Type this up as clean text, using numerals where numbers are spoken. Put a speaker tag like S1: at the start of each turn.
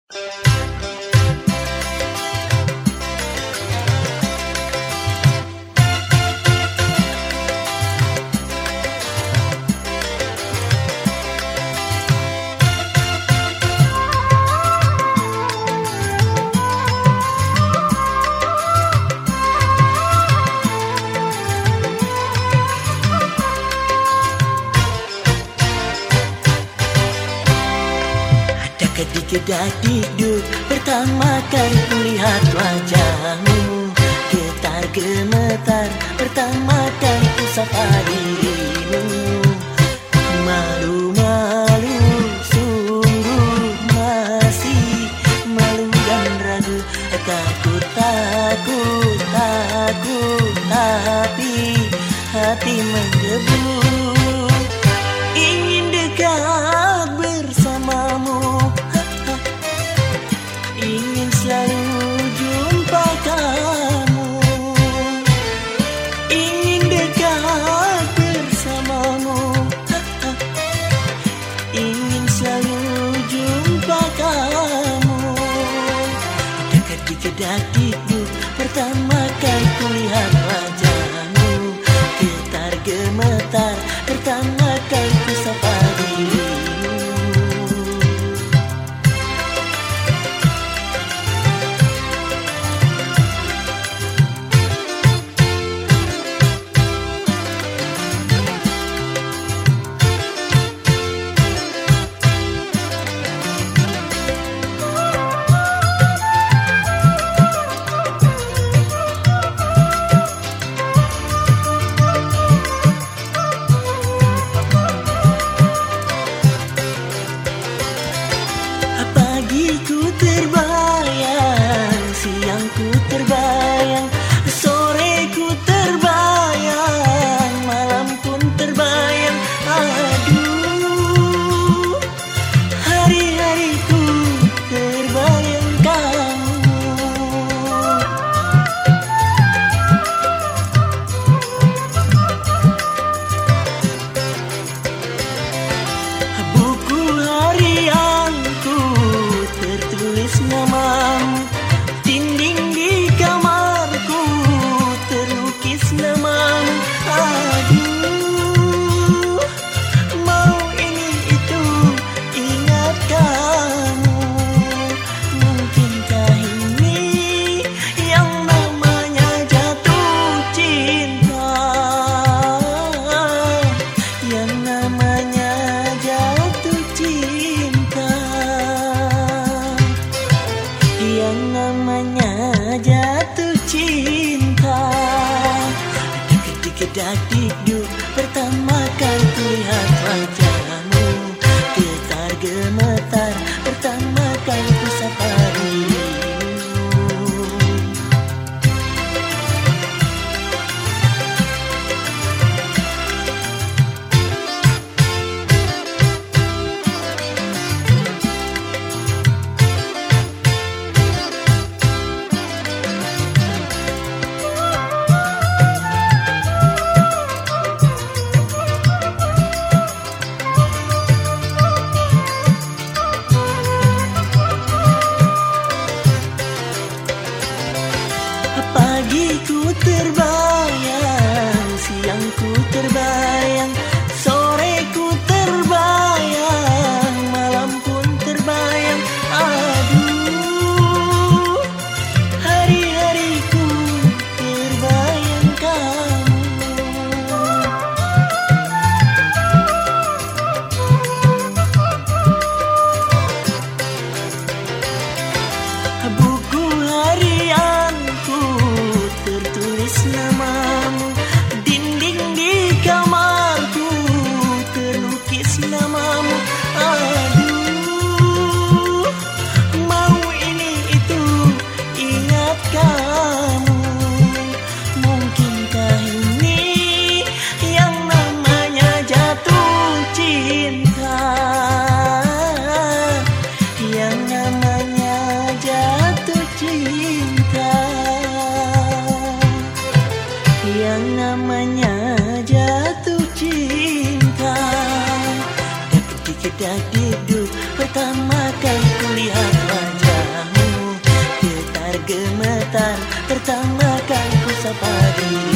S1: Ketika dikduk pertama kali kulihat wajahmu, getar gemetar pertama kali kusapa dirimu. Malu-malu sungguh masih malu dan ragu, takut tapi hati menggebu. Ingin dekat bersamamu, ingin selalu jumpa kamu, ingin dekat bersamamu, ingin selalu jumpa kamu. Dekat di kedak dikduk pertama kali kulihat wajahmu, getar gemetar pertama kali kusapa dirimu. Pagiku terbayang, siangku terbayang, soreku terbayang, malam pun terbayang. Aduh, hari-hariku terbayang kamu. Buku harianku tertulis namamu, dinding di kamarku terlukis namamu. Aduh, mau ini itu ingat kamu. Mungkinkah ini yang namanya jatuh cinta, yang namanya jatuh cinta, yang namanya jatuh cinta. Di kedak dikduk pertama kali kulihat wajahmu, getar gemetar pertama kali kusapa dirimu. gemetar pertama kali ku sapa dirimu.